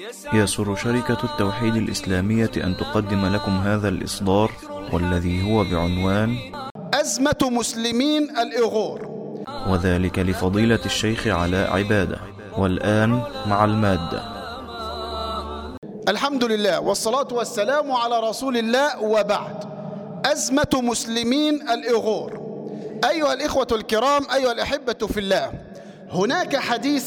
يسر شركة التوحيد الإسلامية أن تقدم لكم هذا الإصدار والذي هو بعنوان أزمة مسلمين الإغور، وذلك لفضيلة الشيخ علاء عبادة. والآن مع المادة. الحمد لله والصلاة والسلام على رسول الله، وبعد. أزمة مسلمين الإغور. أيها الإخوة الكرام، أيها الأحبة في الله، هناك حديث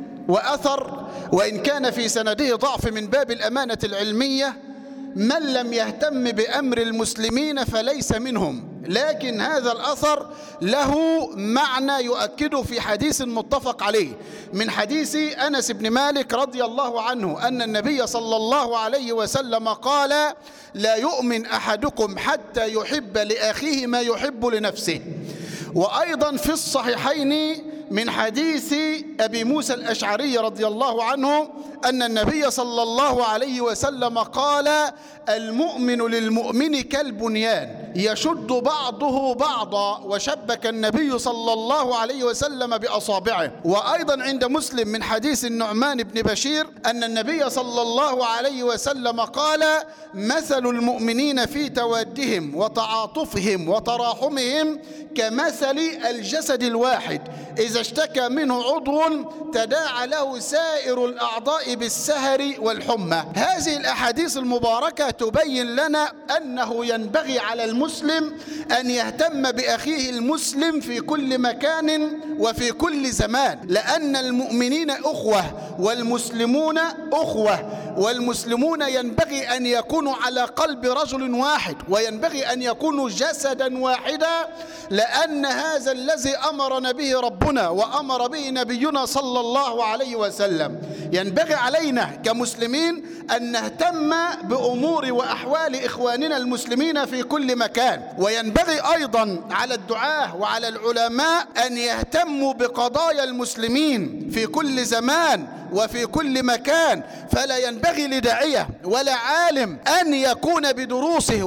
وأثر وإن كان في سنده ضعف من باب الأمانة العلمية: من لم يهتم بأمر المسلمين فليس منهم. لكن هذا الأثر له معنى يؤكده في حديث متفق عليه من حديث أنس بن مالك رضي الله عنه أن النبي صلى الله عليه وسلم قال: لا يؤمن أحدكم حتى يحب لأخيه ما يحب لنفسه. وأيضا في الصحيحين من حديث أبي موسى الأشعري رضي الله عنه أن النبي صلى الله عليه وسلم قال: المؤمن للمؤمن كالبنيان يشد بعضه بعضا. وشبك النبي صلى الله عليه وسلم بأصابعه. وأيضا عند مسلم من حديث النعمان بن بشير أن النبي صلى الله عليه وسلم قال: مثل المؤمنين في توادهم وتعاطفهم وتراحمهم كمثل الجسد الواحد إذا اشتكى منه عضو تداعى له سائر الأعضاء بالسهر والحمى. هذه الأحاديث المباركة تبين لنا أنه ينبغي على المسلم أن يهتم بأخيه المسلم في كل مكان وفي كل زمان، لأن المؤمنين أخوة والمسلمون أخوة، والمسلمون ينبغي أن يكونوا على قلب رجل واحد، وينبغي أن يكونوا جسدا واحدا، لأن هذا الذي أمرنا به ربنا وأمر به نبينا صلى الله عليه وسلم. ينبغي علينا كمسلمين أن نهتم بأمور وأحوال إخواننا المسلمين في كل مكان، وينبغي أيضا على الدعاة وعلى العلماء أن يهتموا بقضايا المسلمين في كل زمان وفي كل مكان. فلا ينبغي لداعية ولا عالم أن يكون بدروسه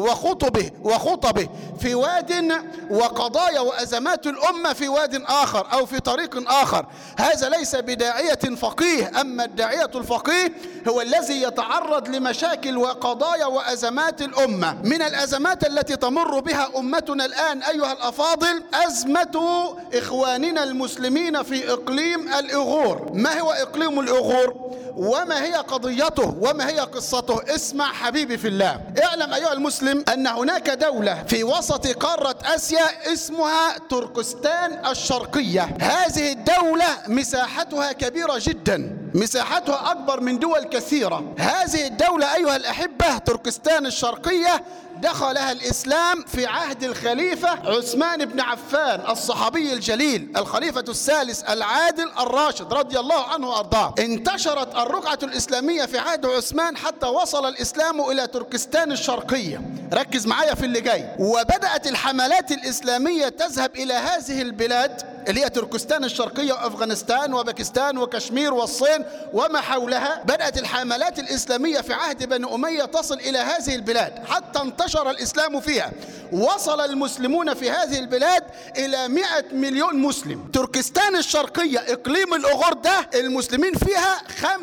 وخطبه في واد وقضايا وأزمات الأمة في واد آخر أو في طريق آخر. هذا ليس بداعية فقيه. أما الداعية الفقيه هو الذي يتعرض لمشاكل وقضايا وأزمات الأمة. من الأزمات التي تمر بها أمتنا الآن أيها الأفاضل أزمة إخواننا المسلمين في إقليم الإغور. ما هو إقليم الإغور؟ وما هي قضيته؟ وما هي قصته؟ اسمع حبيبي في الله، اعلم أيها المسلم أن هناك دولة في وسط قارة آسيا اسمها تركستان الشرقية. هذه الدولة مساحتها كبيرة جدا، مساحتها أكبر من دول كثيرة. هذه الدولة أيها الأحبة تركستان الشرقية دخلها الإسلام في عهد الخليفة عثمان بن عفان الصحابي الجليل، الخليفة الثالث العادل الراشد رضي الله عنه وأرضاه. انتشرت الرقعة الإسلامية في عهد عثمان حتى وصل الإسلام إلى تركستان الشرقية. ركز معايا في اللي جاي. وبدأت الحملات الإسلامية تذهب إلى هذه البلاد اللي هي تركستان الشرقية وأفغانستان وباكستان وكشمير والصين وما حولها. بدأت الحملات الإسلامية في عهد بني أمية تصل إلى هذه البلاد حتى انتشر الإسلام فيها. وصل المسلمون في هذه البلاد إلى 100 مليون مسلم. تركستان الشرقية إقليم الأغور ده المسلمين فيها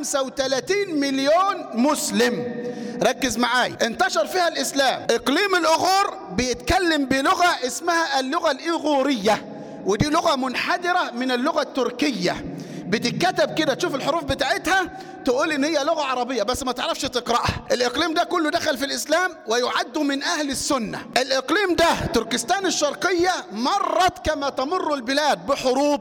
35 مليون مسلم. ركز معاي، انتشر فيها الإسلام. إقليم الأغور بيتكلم بلغة اسمها اللغة الإيغورية، ودي لغة منحدرة من اللغة التركية. بتتكتب كده، تشوف الحروف بتاعتها تقول ان هي لغة عربية بس ما تعرفش تقرأها. الإقليم ده كله دخل في الإسلام ويعد من أهل السنة. الإقليم ده تركستان الشرقية مرت كما تمر البلاد بحروب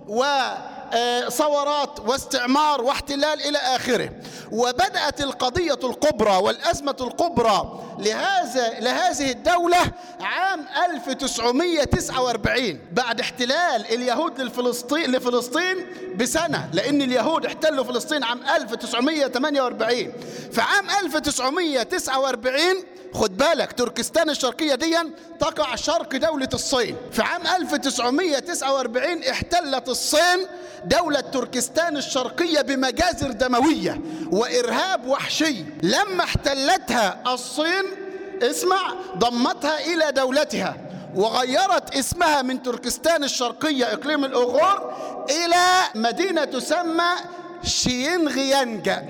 وثورات واستعمار واحتلال إلى آخره. وبدأت القضية الكبرى والأزمة الكبرى لهذه الدولة عام 1949 بعد احتلال اليهود لفلسطين بسنة، لأن اليهود احتلوا فلسطين عام 1948. فعام 1949 خد بالك تركستان الشرقية دي تقع شرق دولة الصين. في عام 1949 احتلت الصين دولة تركستان الشرقية بمجازر دموية وإرهاب وحشي. لما احتلتها الصين اسمع ضمتها إلى دولتها وغيرت اسمها من تركستان الشرقية إقليم الأغور إلى مدينة تسمى شينغيانج.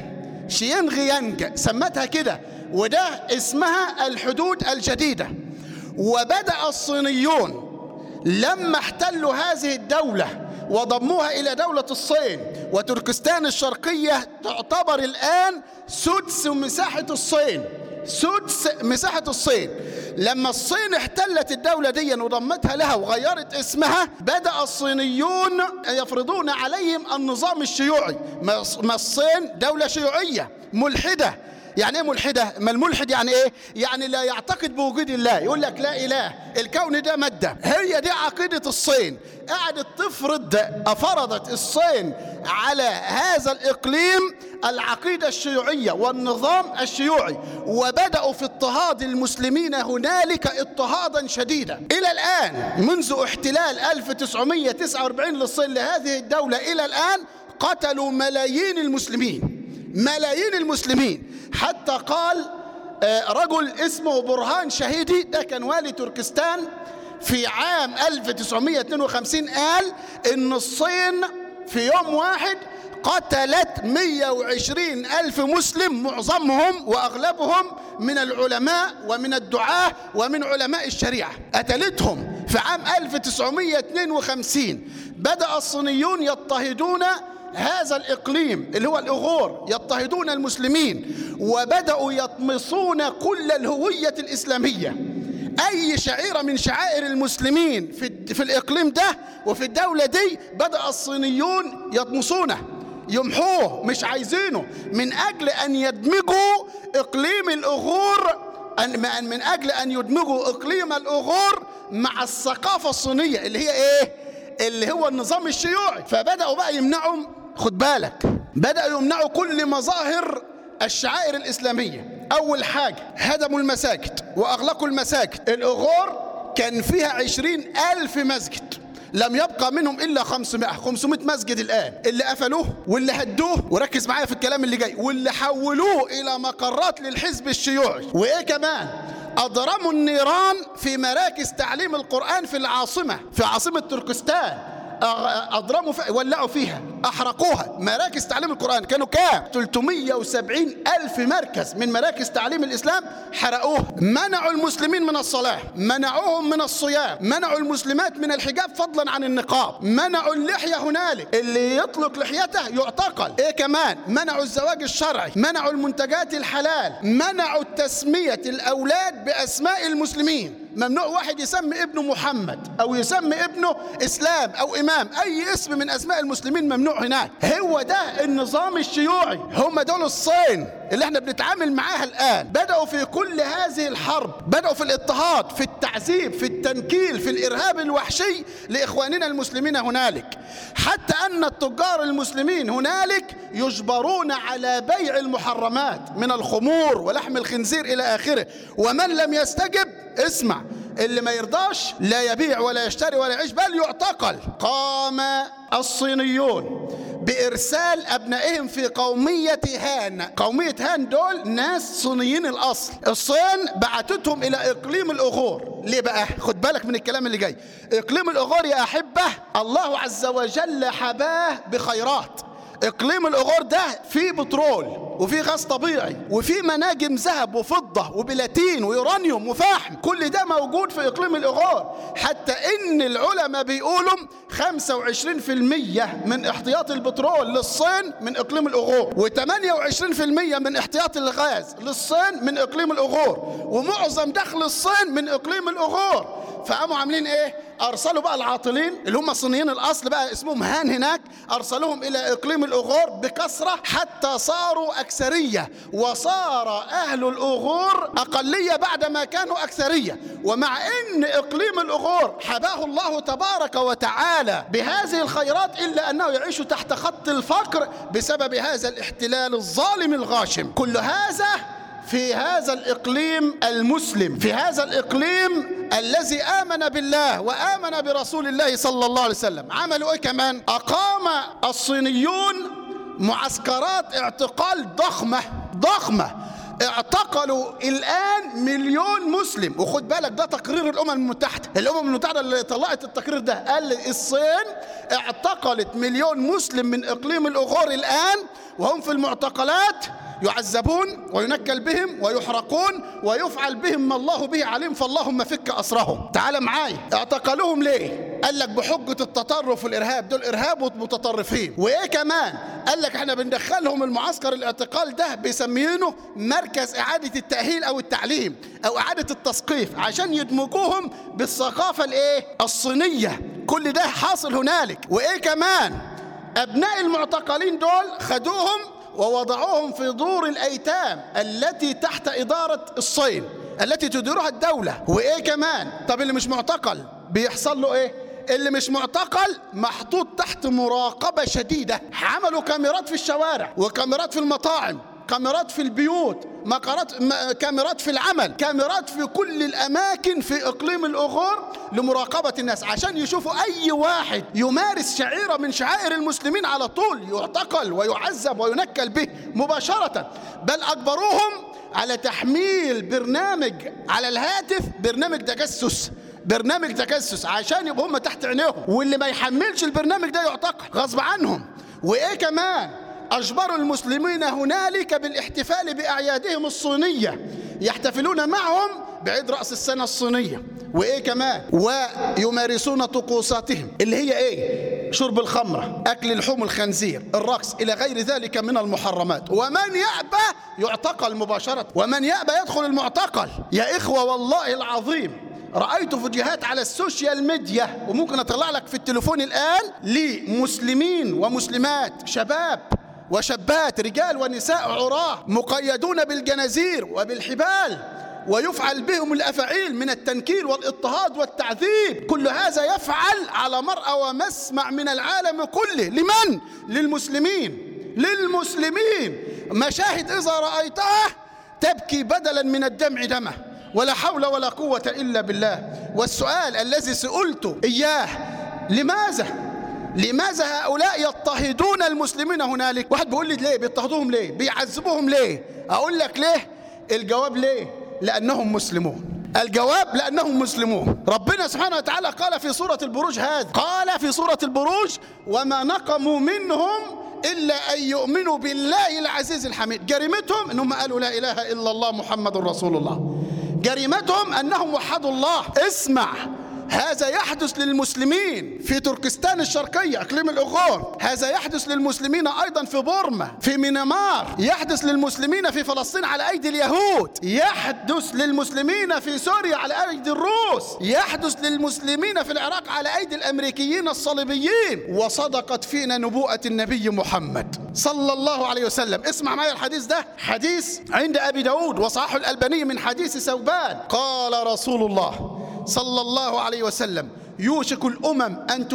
شينغيانج سمتها كده، وده اسمها الحدود الجديدة. وبدأ الصينيون لما احتلوا هذه الدولة وضموها إلى دولة الصين، وتركستان الشرقية تعتبر الآن سدس مساحة الصين، سدس مساحة الصين. لما الصين احتلت الدولة دي وضمتها لها وغيرت اسمها، بدأ الصينيون يفرضون عليهم النظام الشيوعي. ما الصين دولة شيوعية ملحدة. يعني ايه ملحدة؟ ما الملحد يعني ايه؟ يعني لا يعتقد بوجود الله، يقول لك لا اله، الكون ده مادة. هي دي عقيدة الصين. قعدت فرضت الصين على هذا الإقليم العقيدة الشيوعية والنظام الشيوعي، وبدأوا في اضطهاد المسلمين هنالك اضطهادا شديدا إلى الآن. منذ احتلال 1949 للصين لهذه الدولة إلى الآن قتلوا ملايين المسلمين، ملايين المسلمين. حتى قال رجل اسمه برهان شهيدي، ده كان والي تركستان في عام 1952، قال إن الصين في يوم واحد قتلت 120,000 مسلم، معظمهم وأغلبهم من العلماء ومن الدعاة ومن علماء الشريعة. قتلتهم في عام 1952. بدأ الصينيون يضطهدون هذا الإقليم اللي هو الأغور، يضطهدون المسلمين، وبدأوا يطمسون كل الهوية الإسلامية. أي شعيرة من شعائر المسلمين في الإقليم ده وفي الدولة دي بدأ الصينيون يطمسونه، يمحوه، مش عايزينه، من أجل أن يدمجوا إقليم الأغور، من أجل أن يدمجوا إقليم الأغور مع الثقافة الصينية اللي هي إيه؟ اللي هو النظام الشيوعي. فبدأوا بقى يمنعوا، خد بالك، بدأوا يمنعوا كل مظاهر الشعائر الإسلامية. أول حاجة هدموا المساجد وأغلقوا المساجد. الأغور كان فيها 20,000 مسجد، لم يبقى منهم إلا 500 مسجد الآن، اللي قفلوه واللي هدوه، وركز معايا في الكلام اللي جاي، واللي حولوه إلى مقرات للحزب الشيوعي. وإيه كمان؟ أضرموا النيران في مراكز تعليم القرآن في العاصمة، في عاصمة تركستان. أضرموا ولعوا فيها، أحرقوها. مراكز تعليم القرآن كانوا كام؟ 370,000 مركز من مراكز تعليم الإسلام حرقوها. منعوا المسلمين من الصلاة، منعوهم من الصيام، منعوا المسلمات من الحجاب فضلا عن النقاب، منعوا اللحية هنالك، اللي يطلق لحيته يعتقل. إيه كمان؟ منعوا الزواج الشرعي، منعوا المنتجات الحلال، منعوا تسمية الأولاد بأسماء المسلمين. ممنوع واحد يسمي ابنه محمد أو يسمي ابنه إسلام أو إمام، أي اسم من أسماء المسلمين ممنوع هناك. هو ده النظام الشيوعي، هم دول الصين اللي احنا بنتعامل معاها الآن. بدأوا في كل هذه الحرب، بدأوا في الاضطهاد، في التعذيب، في التنكيل، في الإرهاب الوحشي لإخواننا المسلمين هنالك، حتى أن التجار المسلمين هنالك يجبرون على بيع المحرمات من الخمور ولحم الخنزير إلى آخره. ومن لم يستجب، اسمع، اللي ما يرضاش لا يبيع ولا يشتري ولا يعيش بل يعتقل. قام الصينيون بإرسال أبنائهم في قومية هان. قومية هان دول ناس صينيين الأصل. الصين بعتتهم إلى إقليم الأغور. ليه بقى؟ خد بالك من الكلام اللي جاي. إقليم الأغور يا أحبة الله عز وجل حباه بخيرات. إقليم الأغور ده فيه بترول وفيه غاز طبيعي وفيه مناجم ذهب وفضة وبلاتين ويورانيوم وفحم، كل ده موجود في إقليم الأغور. حتى إن العلماء بيقولوا 25% من احتياط البترول للصين من إقليم الأغور، و28% من احتياط الغاز للصين من إقليم الأغور، ومعظم دخل الصين من إقليم الأغور. فقاموا عاملين ايه؟ ارسلوا بقى العاطلين اللي هم صينيين الاصل بقى اسمهم هان هناك، ارسلوهم الى اقليم الاغور بكثره حتى صاروا اكثريه، وصار اهل الاغور اقليه بعدما كانوا اكثريه. ومع ان اقليم الاغور حباه الله تبارك وتعالى بهذه الخيرات، الا انه يعيش تحت خط الفقر بسبب هذا الاحتلال الظالم الغاشم. كل هذا في هذا الإقليم المسلم، في هذا الإقليم الذي آمن بالله وآمن برسول الله صلى الله عليه وسلم. عملوا إيه كمان؟ أقام الصينيون معسكرات اعتقال ضخمة. اعتقلوا الآن 1,000,000 مسلم. وخد بالك ده تقرير الأمم المتحدة اللي طلعت التقرير ده، قال الصين اعتقلت 1,000,000 مسلم من إقليم الأغور الآن، وهم في المعتقلات يعذبون وينكل بهم ويحرقون ويفعل بهم ما الله به عليم، فاللهم فك أسرهم. تعال معايا، اعتقلوهم ليه؟ قال لك بحجة التطرف والإرهاب، دول إرهاب ومتطرفين. وإيه كمان؟ قال لك احنا بندخلهم المعسكر الاعتقال ده بيسمينه مركز إعادة التأهيل أو التعليم أو إعادة التثقيف، عشان يدمجوهم بالثقافة الإيه؟ الصينية. كل ده حاصل هنالك. وإيه كمان؟ أبناء المعتقلين دول خدوهم ووضعوهم في دور الأيتام التي تحت إدارة الصين التي تديرها الدولة. وإيه كمان؟ طب اللي مش معتقل بيحصل له إيه؟ اللي مش معتقل محطوط تحت مراقبة شديدة. عملوا كاميرات في الشوارع وكاميرات في المطاعم، كاميرات في البيوت، كاميرات في العمل، كاميرات في كل الأماكن في إقليم الأغور لمراقبة الناس، عشان يشوفوا أي واحد يمارس شعيرة من شعائر المسلمين على طول يعتقل ويعذب وينكل به مباشرة. بل أجبروهم على تحميل برنامج على الهاتف، برنامج تجسس عشان يبقوا هم تحت عينيهم، واللي ما يحملش البرنامج ده يعتقل غصب عنهم. وإيه كمان؟ أجبروا المسلمين هنالك بالاحتفال بأعيادهم الصينية، يحتفلون معهم بعيد رأس السنة الصينية. وإيه كمان؟ ويمارسون طقوساتهم اللي هي إيه؟ شرب الخمرة، أكل لحوم الخنزير، الرقص، إلى غير ذلك من المحرمات. ومن يأبى يعتقل مباشرة، ومن يأبى يدخل المعتقل. يا إخوة والله العظيم رأيت فيديوهات على السوشيال ميديا، وممكن أطلع لك في التليفون الآن، لمسلمين ومسلمات، شباب وشابات، رجال ونساء عراة، مقيدون بالجنازير وبالحبال، ويفعل بهم الأفاعيل من التنكيل والاضطهاد والتعذيب. كل هذا يفعل على مرأى ومسمع من العالم كله. لمن؟ للمسلمين. مشاهد إذا رأيتها تبكي بدلا من الدمع دمه، ولا حول ولا قوة إلا بالله. والسؤال الذي سئلت إياه، لماذا هؤلاء يضطهدون المسلمين هنالك؟ واحد بيقول لي ليه بيضطهدوهم؟ ليه بيعذبوهم؟ ليه؟ أقول لك ليه. الجواب ليه؟ لأنهم مسلمون. الجواب لأنهم مسلمون. ربنا سبحانه وتعالى قال في سورة البروج وما نقموا منهم إلا أن يؤمنوا بالله العزيز الحميد. جريمتهم أنهم قالوا لا إله إلا الله محمد رسول الله. جريمتهم أنهم وحدوا الله. اسمع، هذا يحدث للمسلمين في تركستان الشرقية إقليم الأغور، هذا يحدث للمسلمين أيضا في بورما، في ميانمار، يحدث للمسلمين في فلسطين على أيدي اليهود، يحدث للمسلمين في سوريا على أيدي الروس، يحدث للمسلمين في العراق على أيدي الأمريكيين الصليبيين. وصدقت فينا نبوءة النبي محمد صلى الله عليه وسلم. اسمع معي الحديث ده، حديث عند أبي داود وصححه الألباني من حديث ثوبان. قال رسول الله صلى الله عليه وسلم: يوشك الأمم أن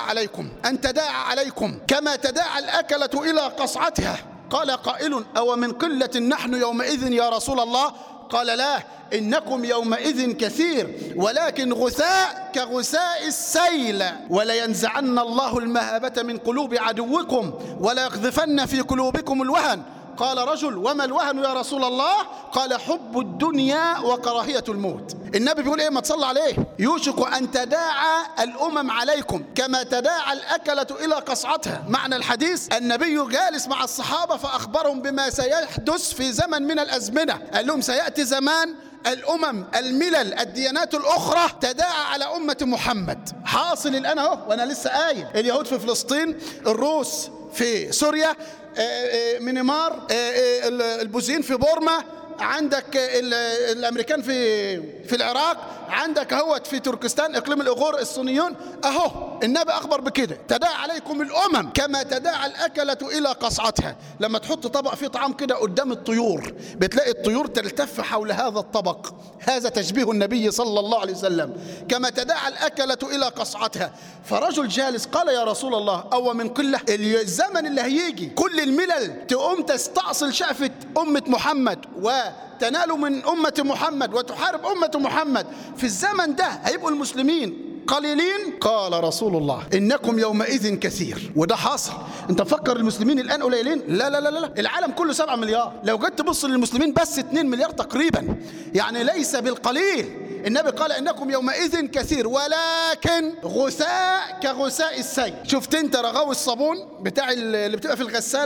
تداعى عليكم كما تداعى الأكلة إلى قصعتها. قال قائل: أو من قلة نحن يومئذ يا رسول الله؟ قال: لا، إنكم يومئذ كثير ولكن غثاء كغثاء السيل، ولينزعن الله المهابة من قلوب عدوكم ولا يقذفن في قلوبكم الوهن. قال رجل: وما الوهن يا رسول الله؟ قال: حب الدنيا وكراهية الموت. النبي بيقول ايه؟ ما تصلى عليه. يوشك أن تداعى الأمم عليكم كما تداعى الأكلة إلى قصعتها. معنى الحديث: النبي جالس مع الصحابة فأخبرهم بما سيحدث في زمن من الأزمنة. قال لهم: سيأتي زمان الأمم، الملل، الديانات الأخرى تداعى على أمة محمد. حاصل الآن اهو، وأنا لسه قايل: اليهود في فلسطين، الروس في سوريا، ميانمار، البوذيين في بورما، عندك الامريكان في العراق، عندك اهوت في تركستان اقليم الاغور الصينيون. اهو النبي اخبر بكده: تداعى عليكم الامم كما تداعى الاكله الى قصعتها. لما تحط طبق فيه طعام كده قدام الطيور، بتلاقي الطيور تلتف حول هذا الطبق. هذا تشبيه النبي صلى الله عليه وسلم: كما تداعى الاكله الى قصعتها. فرجل جالس قال: يا رسول الله، او من قله؟ الزمن اللي هيجي كل الملل تقوم تستأصل شأفة أمة محمد وتنال من أمة محمد وتحارب أمة محمد. في الزمن ده هيبقوا المسلمين قليلين. قال رسول الله: إنكم يومئذ كثير. وده حاصل. أنت فكر المسلمين الآن قليلين؟ لا لا لا لا، العالم كله 7 مليار. لو جيت تبص للمسلمين بس 2 مليار تقريبا، يعني ليس بالقليل. النبي قال: إنكم يومئذ كثير ولكن غثاء كغثاء السيل. شفت أنت رغاوي الصابون اللي بتبقى في الغسالة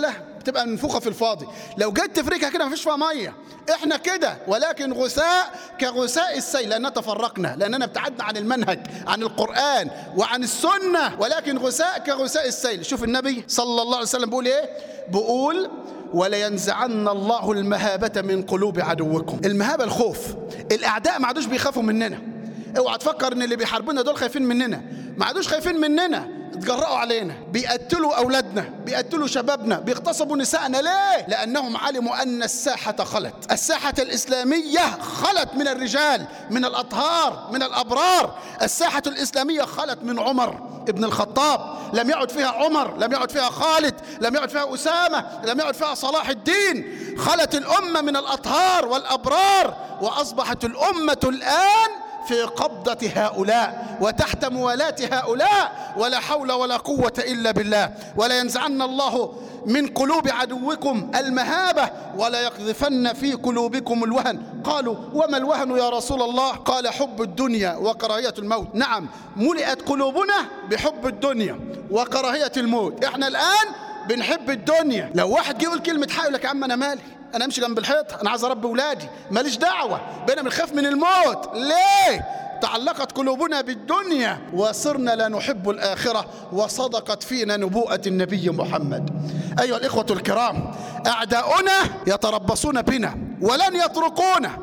تبقى منفوخة في الفاضي. لو جيت تفركها كده مفيش فيها مية. احنا كده، ولكن غثاء كغثاء السيل، لأننا تفرقنا، لأننا ابتعدنا عن المنهج، عن القرآن وعن السنة، ولكن غثاء كغثاء السيل. شوف النبي صلى الله عليه وسلم بيقول ايه؟ بيقول ولينزعن الله المهابة من قلوب عدوكم. المهابة الخوف. الأعداء ما عادوش بيخافوا مننا. اوعى تفكر ان اللي بيحاربونا دول خايفين مننا، ما عادوش خايفين مننا، اتجرأوا علينا، بيقتلوا أولادنا، بيقتلوا شبابنا، بيغتصبوا نسائنا. ليه؟ لأنهم علموا أن الساحة خلت، الساحة الإسلامية خلت من الرجال، من الأطهار، من الأبرار. الساحة الإسلامية خلت من عمر ابن الخطاب، لم يعد فيها عمر، لم يعد فيها خالد، لم يعد فيها أسامة، لم يعد فيها صلاح الدين. خلت الأمة من الأطهار والأبرار، وأصبحت الأمة الآن في قبضة هؤلاء وتحت موالاة هؤلاء، ولا حول ولا قوة إلا بالله. ولا ينزعن الله من قلوب عدوكم المهابة ولا يقذفن في قلوبكم الوهن. قالوا وما الوهن يا رسول الله؟ قال حب الدنيا وكراهية الموت. نعم، ملئت قلوبنا بحب الدنيا وكراهية الموت. احنا الآن بنحب الدنيا. لو واحد جه يقول كلمة حق يقول لك يا عم أنا مالي، أنا أمشي جنب الحيط، أنا عايز أربي ولادي، ماليش دعوة، بينا بنخاف من الموت. ليه؟ تعلقت قلوبنا بالدنيا وصرنا لا نحب الآخرة، وصدقت فينا نبوءة النبي محمد. أيها الإخوة الكرام، أعداؤنا يتربصون بنا ولن يتركونا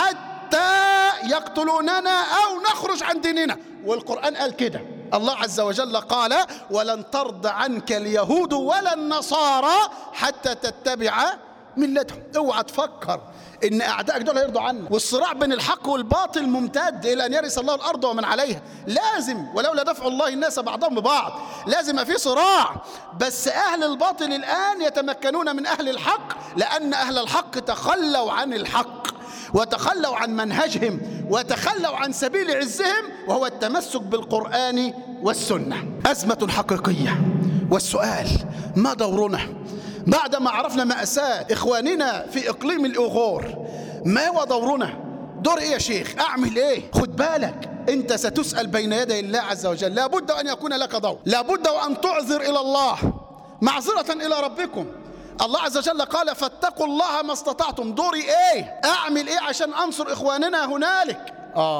حتى يقتلوننا أو نخرج عن ديننا. والقرآن قال كده، الله عز وجل قال ولن ترضى عنك اليهود ولا النصارى حتى تتبع ملتهم. اوعى تفكر ان اعدائك دول هيرضوا عنك. والصراع بين الحق والباطل ممتد الى ان يرث الله الارض ومن عليها. لازم، ولولا دفع الله الناس بعضهم ببعض، لازم في صراع. بس اهل الباطل الان يتمكنون من اهل الحق، لان اهل الحق تخلوا عن الحق وتخلوا عن منهجهم وتخلوا عن سبيل عزهم، وهو التمسك بالقرآن والسنة. أزمة حقيقية. والسؤال ما دورنا بعدما عرفنا مأساة إخواننا في إقليم الأوغور؟ ما هو دورنا؟ دور إيه يا شيخ؟ أعمل إيه؟ خد بالك، أنت ستسأل بين يدي الله عز وجل. لابد أن يكون لك دور، لابد أن تعذر إلى الله، معذرة إلى ربكم. الله عز وجل قال فاتقوا الله ما استطعتم. دوري ايه؟ اعمل ايه عشان انصر اخواننا هنالك؟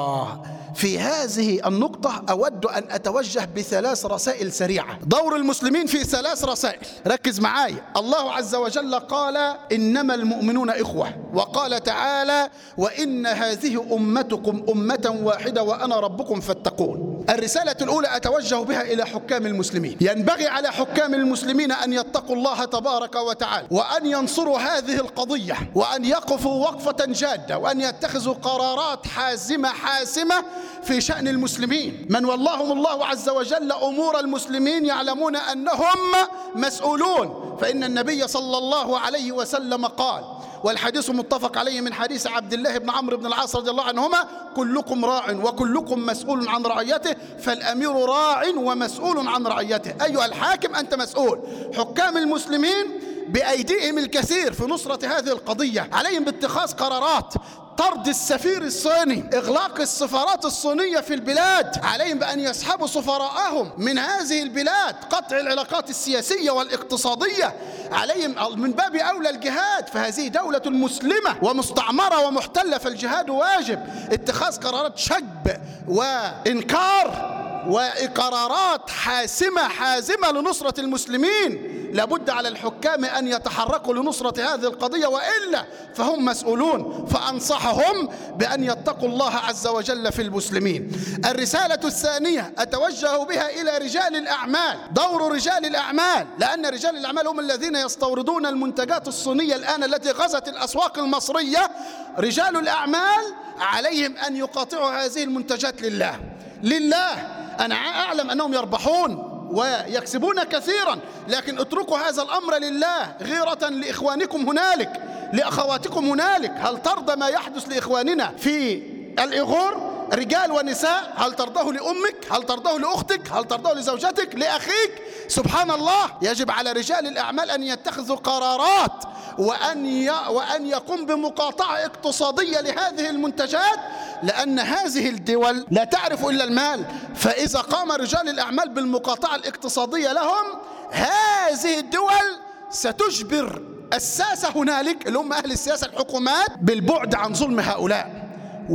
في هذه النقطة أود أن أتوجه بثلاث رسائل سريعة. دور المسلمين في ثلاث رسائل، ركز معايا. الله عز وجل قال إنما المؤمنون إخوة، وقال تعالى وإن هذه أمتكم أمة واحدة وأنا ربكم فاتقون. الرسالة الأولى أتوجه بها إلى حكام المسلمين. ينبغي على حكام المسلمين أن يتقوا الله تبارك وتعالى، وأن ينصروا هذه القضية، وأن يقفوا وقفة جادة، وأن يتخذوا قرارات حاسمة في شأن المسلمين. من ولاهم الله عز وجل أمور المسلمين يعلمون أنهم مسؤولون. فإن النبي صلى الله عليه وسلم قال، والحديث متفق عليه من حديث عبد الله بن عمرو بن العاص رضي الله عنهما: كلكم راع وكلكم مسؤول عن رعيته، فالأمير راع ومسؤول عن رعيته. أيها الحاكم أنت مسؤول. حكام المسلمين بأيديهم الكثير في نصرة هذه القضية، عليهم باتخاذ قرارات: طرد السفير الصيني، إغلاق السفارات الصينية في البلاد، عليهم بأن يسحبوا سفراءهم من هذه البلاد، قطع العلاقات السياسية والاقتصادية، عليهم من باب أولى الجهاد، فهذه دولة مسلمة ومستعمرة ومحتلة، فالجهاد واجب. اتخاذ قرارات شجب وإنكار وقرارات حازمة لنصرة المسلمين. لابد على الحكام أن يتحركوا لنصرة هذه القضية، وإلا فهم مسؤولون. فأنصحهم بأن يتقوا الله عز وجل في المسلمين. الرسالة الثانية أتوجه بها إلى رجال الأعمال. دور رجال الأعمال، لأن رجال الأعمال هم الذين يستوردون المنتجات الصينية الآن التي غزت الأسواق المصرية. رجال الأعمال عليهم أن يقاطعوا هذه المنتجات لله. أنا أعلم أنهم يربحون ويكسبون كثيرا، لكن اتركوا هذا الأمر لله، غيرة لإخوانكم هنالك، لأخواتكم هنالك. هل ترضى ما يحدث لإخواننا في الإغور؟ رجال ونساء. هل ترضاه لأمك؟ هل ترضاه لأختك؟ هل ترضاه لزوجتك؟ لأخيك؟ سبحان الله. يجب على رجال الأعمال أن يتخذوا قرارات، وأن يقوم بمقاطعة اقتصادية لهذه المنتجات، لأن هذه الدول لا تعرف إلا المال. فإذا قام رجال الأعمال بالمقاطعة الاقتصادية لهم، هذه الدول ستجبر الساسة هنالك اللي هم أهل السياسة الحكومات بالبعد عن ظلم هؤلاء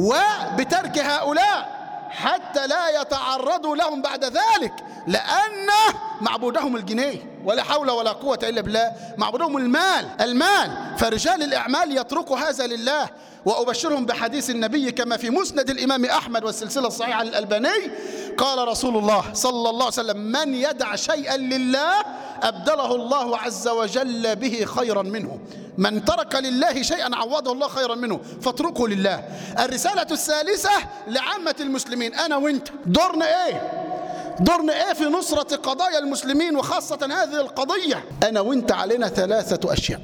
وبترك هؤلاء حتى لا يتعرضوا لهم بعد ذلك، لأن معبودهم الجنيه، ولا حول ولا قوة إلا بالله، معبودهم المال. فرجال الأعمال يتركوا هذا لله. وأبشرهم بحديث النبي كما في مسند الإمام أحمد والسلسلة الصحيحة للألباني، قال رسول الله صلى الله عليه وسلم: من يدع شيئا لله أبدله الله عز وجل به خيرا منه. من ترك لله شيئا عوضه الله خيرا منه، فاتركه لله. الرسالة الثالثة لعامة المسلمين، أنا وإنت دورنا إيه؟ دورنا إيه في نصرة قضايا المسلمين، وخاصة هذه القضية؟ أنا وإنت علينا 3 أشياء،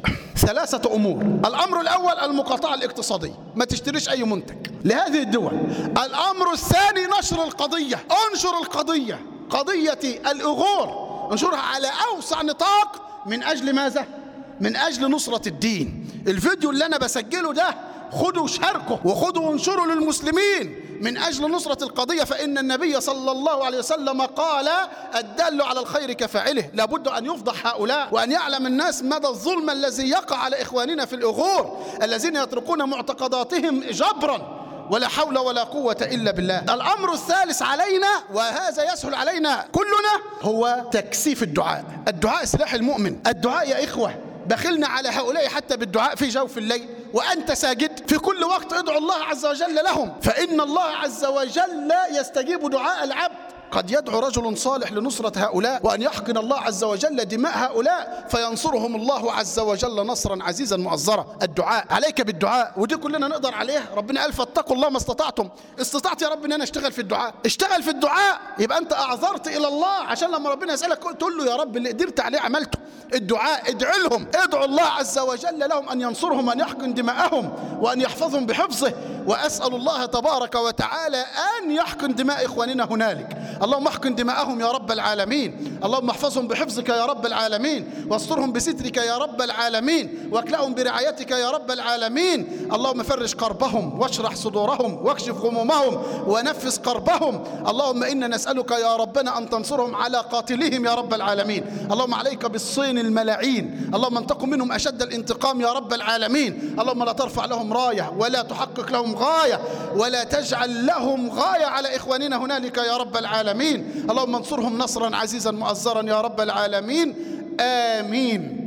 3 أمور. الأمر الأول المقاطعة الاقتصادية، ما تشتريش أي منتج لهذه الدول. الأمر الثاني نشر القضية، انشر القضية، قضية الإغور انشرها على أوسع نطاق. من أجل ماذا؟ من أجل نصرة الدين. الفيديو اللي أنا بسجله ده خدوا شاركه وخدوا وانشروا للمسلمين من أجل نصرة القضية، فإن النبي صلى الله عليه وسلم قال: الدال على الخير كفاعله. لابد أن يفضح هؤلاء وأن يعلم الناس مدى الظلم الذي يقع على إخواننا في الأغور الذين يتركون معتقداتهم جبرا، ولا حول ولا قوة إلا بالله. الأمر الثالث علينا، وهذا يسهل علينا كلنا، هو تكثيف الدعاء. الدعاء سلاح المؤمن. الدعاء يا إخوة، بخلنا على هؤلاء حتى بالدعاء في جوف الليل وأنت ساجد، في كل وقت ادعو الله عز وجل لهم، فإن الله عز وجل يستجيب دعاء العبد. قد يدعو رجل صالح لنصرة هؤلاء وأن يحقن الله عز وجل دماء هؤلاء فينصرهم الله عز وجل نصرا عزيزا مؤزرا. الدعاء، عليك بالدعاء، ودي كلنا نقدر عليها. ربنا قال: فاتقوا الله ما استطعتم. استطعت يا رب ان انا اشتغل في الدعاء، اشتغل في الدعاء، يبقى انت اعذرت الى الله، عشان لما ربنا يسألك تقول له: يا رب اللي قدرت عليه عملته. الدعاء، ادعي لهم، ادعوا الله عز وجل لهم أن ينصرهم وأن يحقن دماءهم وأن يحفظهم بحفظه. وأسأل الله تبارك وتعالى أن يحقن دماء إخواننا هنالك. اللهم احقن دماءهم يا رب العالمين، اللهم احفظهم بحفظك يا رب العالمين، واسترهم بسترك يا رب العالمين، واكلأهم برعايتك يا رب العالمين. اللهم فرج كربهم واشرح صدورهم واكشف غمومهم ونفس كربهم. اللهم إنا نسألك يا ربنا أن تنصرهم على قاتلهم يا رب العالمين. اللهم عليك بالصين الملاعين، اللهم انتقم منهم أشد الانتقام يا رب العالمين. اللهم لا ترفع لهم راية ولا تحقق لهم غاية ولا تجعل لهم غاية على إخواننا هنالك يا رب العالمين. اللهم انصرهم نصرا عزيزا مؤزرا يا رب العالمين. آمين.